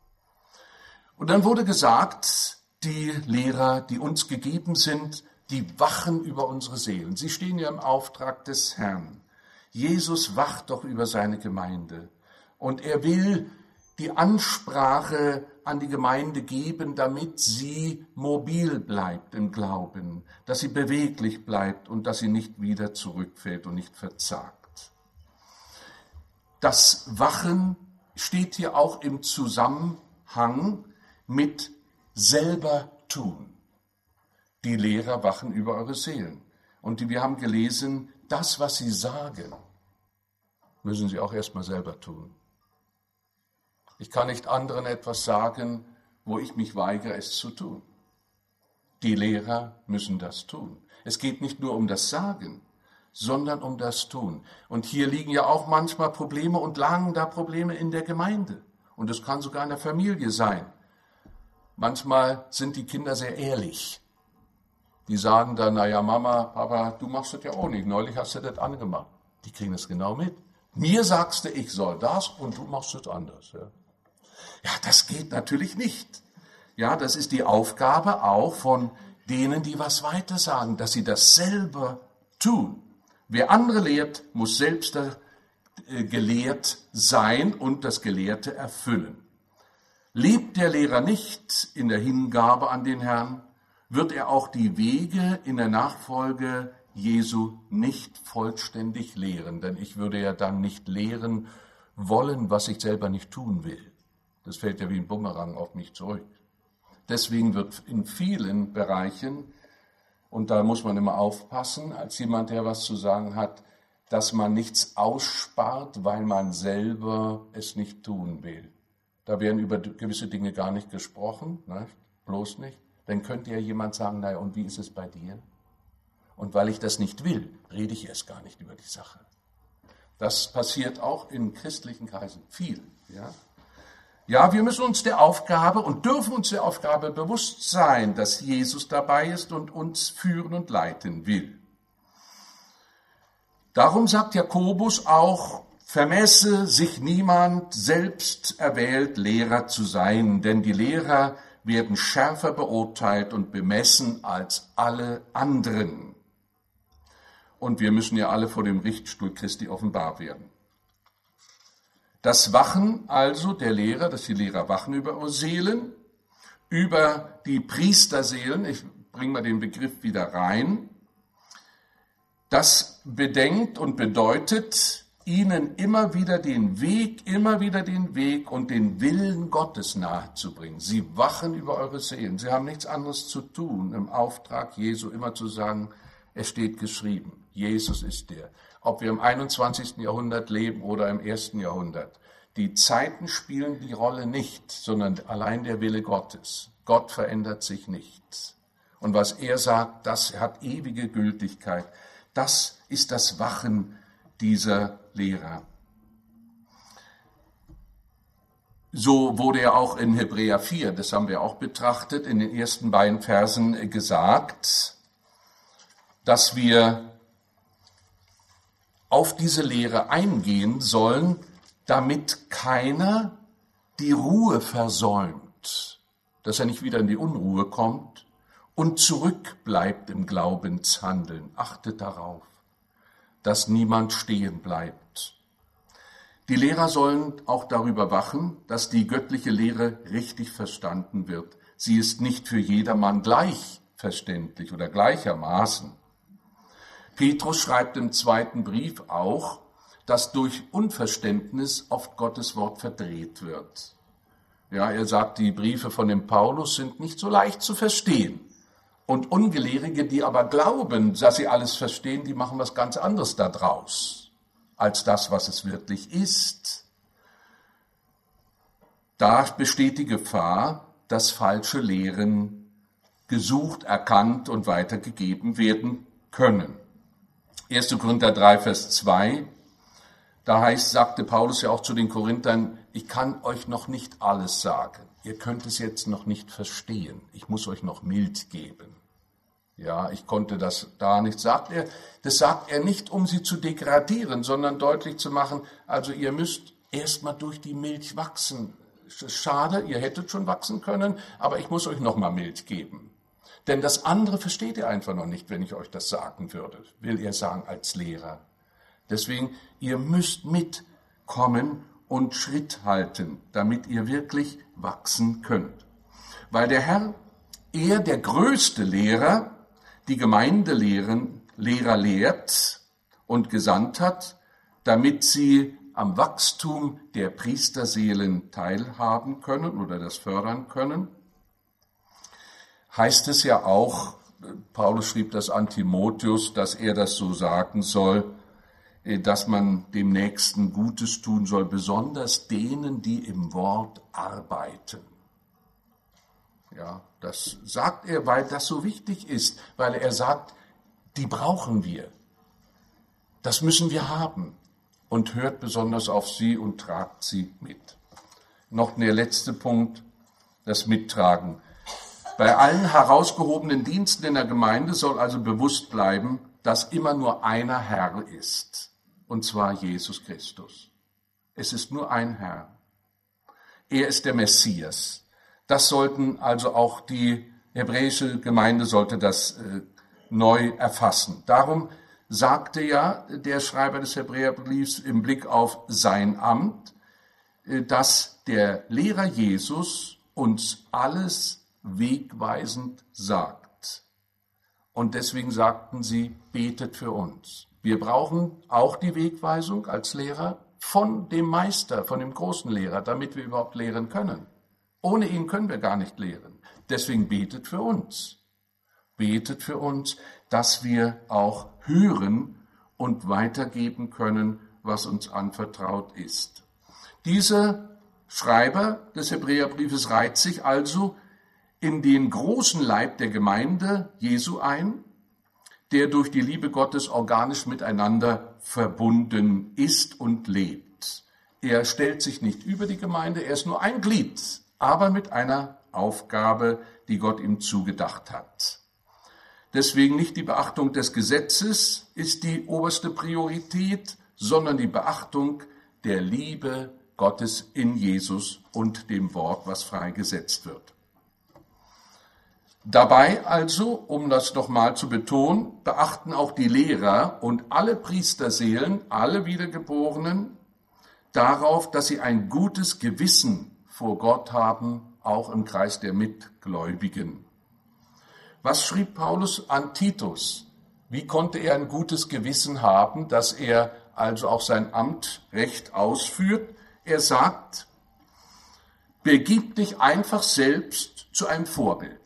Und dann wurde gesagt, die Lehrer, die uns gegeben sind, die wachen über unsere Seelen. Sie stehen ja im Auftrag des Herrn. Jesus wacht doch über seine Gemeinde. Und er will die Ansprache an die Gemeinde geben, damit sie mobil bleibt im Glauben, dass sie beweglich bleibt und dass sie nicht wieder zurückfällt und nicht verzagt. Das Wachen steht hier auch im Zusammenhang mit selber tun. Die Lehrer wachen über eure Seelen. Und wir haben gelesen, das, was sie sagen, müssen sie auch erstmal selber tun. Ich kann nicht anderen etwas sagen, wo ich mich weigere, es zu tun. Die Lehrer müssen das tun. Es geht nicht nur um das Sagen, sondern um das Tun. Und hier liegen ja auch manchmal Probleme und lagen da Probleme in der Gemeinde. Und es kann sogar in der Familie sein. Manchmal sind die Kinder sehr ehrlich. Die sagen dann, naja, Mama, Papa, du machst das ja auch nicht. Neulich hast du das angemacht. Die kriegen das genau mit. Mir sagst du, ich soll das und du machst es anders. Ja. Ja, das geht natürlich nicht. Ja, das ist die Aufgabe auch von denen, die was weiter sagen, dass sie das selber tun. Wer andere lehrt, muss selbst äh, gelehrt sein und das Gelehrte erfüllen. Lebt der Lehrer nicht in der Hingabe an den Herrn, wird er auch die Wege in der Nachfolge Jesu nicht vollständig lehren. Denn ich würde ja dann nicht lehren wollen, was ich selber nicht tun will. Das fällt ja wie ein Bumerang auf mich zurück. Deswegen wird in vielen Bereichen, und da muss man immer aufpassen, als jemand, der was zu sagen hat, dass man nichts ausspart, weil man selber es nicht tun will. Da werden über gewisse Dinge gar nicht gesprochen, ne? Bloß nicht. Dann könnte ja jemand sagen, naja, und wie ist es bei dir? Und weil ich das nicht will, rede ich erst gar nicht über die Sache. Das passiert auch in christlichen Kreisen viel. Ja, ja, wir müssen uns der Aufgabe und dürfen uns der Aufgabe bewusst sein, dass Jesus dabei ist und uns führen und leiten will. Darum sagt Jakobus auch, vermesse sich niemand, selbst erwählt Lehrer zu sein, denn die Lehrer werden schärfer beurteilt und bemessen als alle anderen. Und wir müssen ja alle vor dem Richtstuhl Christi offenbar werden. Das Wachen also der Lehrer, dass die Lehrer wachen über ihre Seelen, über die Priesterseelen. Ich bringen wir den Begriff wieder rein. Das bedenkt und bedeutet, ihnen immer wieder den Weg, immer wieder den Weg und den Willen Gottes nahezubringen. Sie wachen über eure Seelen. Sie haben nichts anderes zu tun, im Auftrag Jesu immer zu sagen, es steht geschrieben, Jesus ist der. Ob wir im einundzwanzigsten Jahrhundert leben oder im ersten Jahrhundert. Die Zeiten spielen die Rolle nicht, sondern allein der Wille Gottes. Gott verändert sich nicht. Und was er sagt, das hat ewige Gültigkeit. Das ist das Wachen dieser Lehrer. So wurde ja auch in Hebräer vier, das haben wir auch betrachtet, in den ersten beiden Versen gesagt, dass wir auf diese Lehre eingehen sollen, damit keiner die Ruhe versäumt, dass er nicht wieder in die Unruhe kommt und zurückbleibt im Glaubenshandeln. Achtet darauf, dass niemand stehen bleibt. Die Lehrer sollen auch darüber wachen, dass die göttliche Lehre richtig verstanden wird. Sie ist nicht für jedermann gleich verständlich oder gleichermaßen. Petrus schreibt im zweiten Brief auch, dass durch Unverständnis oft Gottes Wort verdreht wird. Ja, er sagt, die Briefe von dem Paulus sind nicht so leicht zu verstehen. Und Ungelehrige, die aber glauben, dass sie alles verstehen, die machen was ganz anderes daraus, als das, was es wirklich ist. Da besteht die Gefahr, dass falsche Lehren gesucht, erkannt und weitergegeben werden können. erster Korinther drei, Vers zwei, da heißt, sagte Paulus ja auch zu den Korinthern, ich kann euch noch nicht alles sagen. Ihr könnt es jetzt noch nicht verstehen. Ich muss euch noch mild geben. Ja, ich konnte das da nicht, sagt er. Das sagt er nicht, um sie zu degradieren, sondern deutlich zu machen, also ihr müsst erstmal durch die Milch wachsen. Schade, ihr hättet schon wachsen können, aber ich muss euch nochmal Milch geben. Denn das andere versteht ihr einfach noch nicht, wenn ich euch das sagen würde, will er sagen als Lehrer. Deswegen, ihr müsst mitkommen und Schritt halten, damit ihr wirklich wachsen könnt. Weil der Herr, er der größte Lehrer, die Gemeindelehren, Lehrer lehrt und gesandt hat, damit sie am Wachstum der Priesterseelen teilhaben können oder das fördern können, heißt es ja auch, Paulus schrieb das an Timotheus, dass er das so sagen soll, dass man dem Nächsten Gutes tun soll, besonders denen, die im Wort arbeiten. Ja, das sagt er, weil das so wichtig ist, weil er sagt, die brauchen wir. Das müssen wir haben. Und hört besonders auf sie und tragt sie mit. Noch der letzte Punkt, das Mittragen. Bei allen herausgehobenen Diensten in der Gemeinde soll also bewusst bleiben, dass immer nur einer Herr ist, und zwar Jesus Christus. Es ist nur ein Herr. Er ist der Messias. Das sollten also auch die hebräische Gemeinde sollte das äh, neu erfassen. Darum sagte ja der Schreiber des Hebräerbriefs im Blick auf sein Amt, äh, dass der Lehrer Jesus uns alles wegweisend sagt. Und deswegen sagten sie, betet für uns. Wir brauchen auch die Wegweisung als Lehrer von dem Meister, von dem großen Lehrer, damit wir überhaupt lehren können. Ohne ihn können wir gar nicht lehren. Deswegen betet für uns. Betet für uns, dass wir auch hören und weitergeben können, was uns anvertraut ist. Dieser Schreiber des Hebräerbriefes reiht sich also in den großen Leib der Gemeinde Jesu ein, der durch die Liebe Gottes organisch miteinander verbunden ist und lebt. Er stellt sich nicht über die Gemeinde, er ist nur ein Glied, aber mit einer Aufgabe, die Gott ihm zugedacht hat. Deswegen nicht die Beachtung des Gesetzes ist die oberste Priorität, sondern die Beachtung der Liebe Gottes in Jesus und dem Wort, was freigesetzt wird. Dabei also, um das nochmal zu betonen, beachten auch die Lehrer und alle Priesterseelen, alle Wiedergeborenen, darauf, dass sie ein gutes Gewissen vor Gott haben, auch im Kreis der Mitgläubigen. Was schrieb Paulus an Titus? Wie konnte er ein gutes Gewissen haben, dass er also auch sein Amt recht ausführt? Er sagt, begib dich einfach selbst zu einem Vorbild.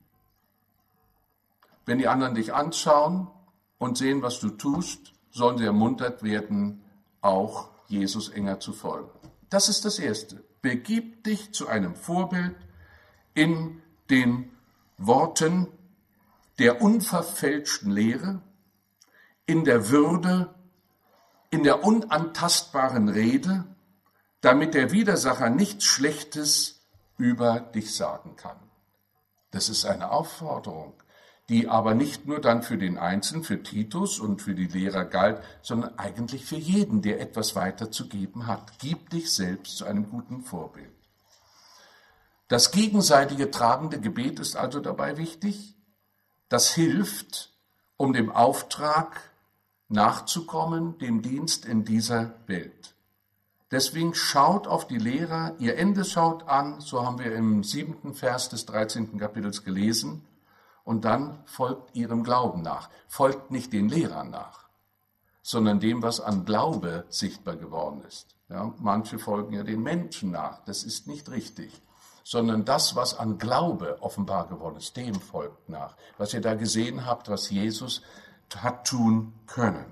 Wenn die anderen dich anschauen und sehen, was du tust, sollen sie ermuntert werden, auch Jesus enger zu folgen. Das ist das Erste. Begib dich zu einem Vorbild in den Worten der unverfälschten Lehre, in der Würde, in der unantastbaren Rede, damit der Widersacher nichts Schlechtes über dich sagen kann. Das ist eine Aufforderung, die aber nicht nur dann für den Einzelnen, für Titus und für die Lehrer galt, sondern eigentlich für jeden, der etwas weiterzugeben hat. Gib dich selbst zu einem guten Vorbild. Das gegenseitige tragende Gebet ist also dabei wichtig. Das hilft, um dem Auftrag nachzukommen, dem Dienst in dieser Welt. Deswegen schaut auf die Lehrer, ihr Ende schaut an, so haben wir im siebten Vers des dreizehnten Kapitels gelesen, und dann folgt ihrem Glauben nach. Folgt nicht den Lehrern nach, sondern dem, was an Glaube sichtbar geworden ist. Ja, manche folgen ja den Menschen nach, das ist nicht richtig, sondern das, was an Glaube offenbar geworden ist, dem folgt nach. Was ihr da gesehen habt, was Jesus hat tun können.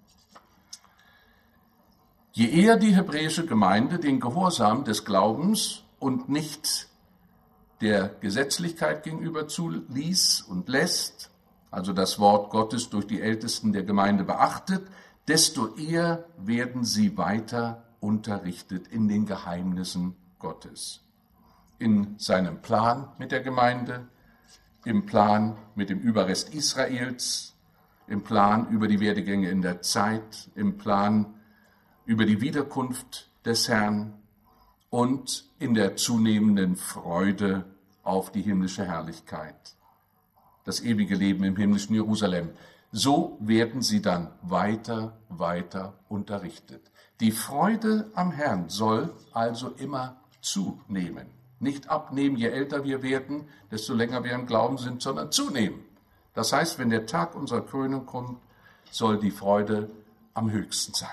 Je eher die hebräische Gemeinde den Gehorsam des Glaubens und nicht der Gesetzlichkeit gegenüber zuließ und lässt, also das Wort Gottes durch die Ältesten der Gemeinde beachtet, desto eher werden sie weiter unterrichtet in den Geheimnissen Gottes. In seinem Plan mit der Gemeinde, im Plan mit dem Überrest Israels, im Plan über die Werdegänge in der Zeit, im Plan über die Wiederkunft des Herrn und in der zunehmenden Freude auf die himmlische Herrlichkeit, das ewige Leben im himmlischen Jerusalem. So werden sie dann weiter, weiter unterrichtet. Die Freude am Herrn soll also immer zunehmen. Nicht abnehmen, je älter wir werden, desto länger wir im Glauben sind, sondern zunehmen. Das heißt, wenn der Tag unserer Krönung kommt, soll die Freude am höchsten sein.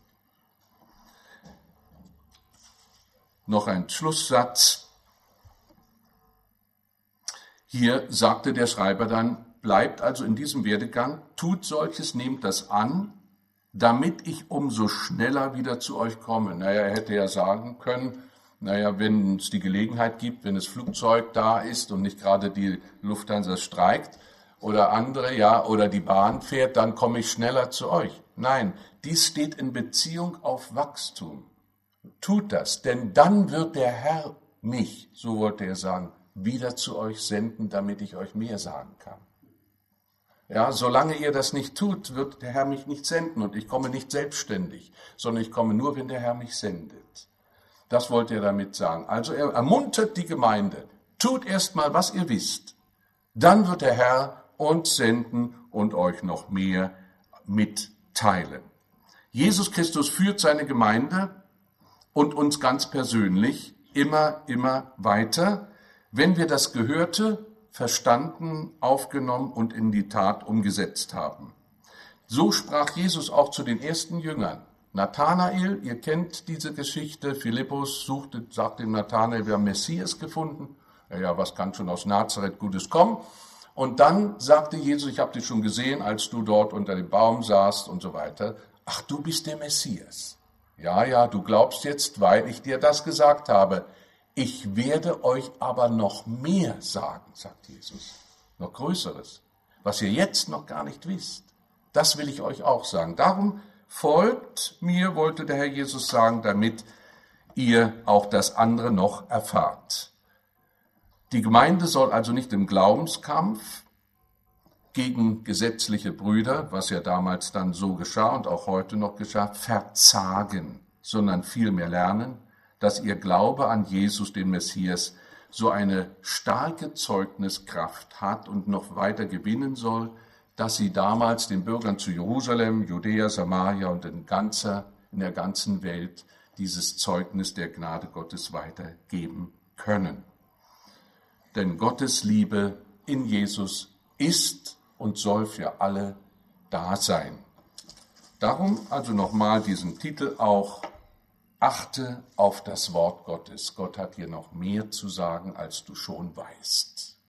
Noch ein Schlusssatz. Hier sagte der Schreiber dann, bleibt also in diesem Werdegang, tut solches, nehmt das an, damit ich umso schneller wieder zu euch komme. Naja, er hätte ja sagen können, naja, wenn es die Gelegenheit gibt, wenn das Flugzeug da ist und nicht gerade die Lufthansa streikt oder andere, ja, oder die Bahn fährt, dann komme ich schneller zu euch. Nein, dies steht in Beziehung auf Wachstum. Tut das, denn dann wird der Herr mich, so wollte er sagen, wieder zu euch senden, damit ich euch mehr sagen kann. Ja, solange ihr das nicht tut, wird der Herr mich nicht senden und ich komme nicht selbstständig, sondern ich komme nur, wenn der Herr mich sendet. Das wollte er damit sagen. Also er ermuntert die Gemeinde, tut erst mal, was ihr wisst. Dann wird der Herr uns senden und euch noch mehr mitteilen. Jesus Christus führt seine Gemeinde und uns ganz persönlich immer, immer weiter, wenn wir das Gehörte verstanden, aufgenommen und in die Tat umgesetzt haben. So sprach Jesus auch zu den ersten Jüngern. Nathanael, ihr kennt diese Geschichte, Philippus suchte, sagte Nathanael, wir haben Messias gefunden. Ja, ja, was kann schon aus Nazareth Gutes kommen? Und dann sagte Jesus, ich habe dich schon gesehen, als du dort unter dem Baum saßt und so weiter. Ach, du bist der Messias. Ja, ja, du glaubst jetzt, weil ich dir das gesagt habe. Ich werde euch aber noch mehr sagen, sagt Jesus. Noch Größeres, was ihr jetzt noch gar nicht wisst. Das will ich euch auch sagen. Darum folgt mir, wollte der Herr Jesus sagen, damit ihr auch das andere noch erfahrt. Die Gemeinde soll also nicht im Glaubenskampf gegen gesetzliche Brüder, was ja damals dann so geschah und auch heute noch geschah, verzagen, sondern vielmehr lernen, dass ihr Glaube an Jesus, den Messias, so eine starke Zeugniskraft hat und noch weiter gewinnen soll, dass sie damals den Bürgern zu Jerusalem, Judäa, Samaria und in, ganzer, in der ganzen Welt dieses Zeugnis der Gnade Gottes weitergeben können. Denn Gottes Liebe in Jesus ist und soll für alle da sein. Darum also nochmal diesen Titel auch: Achte auf das Wort Gottes. Gott hat dir noch mehr zu sagen, als du schon weißt.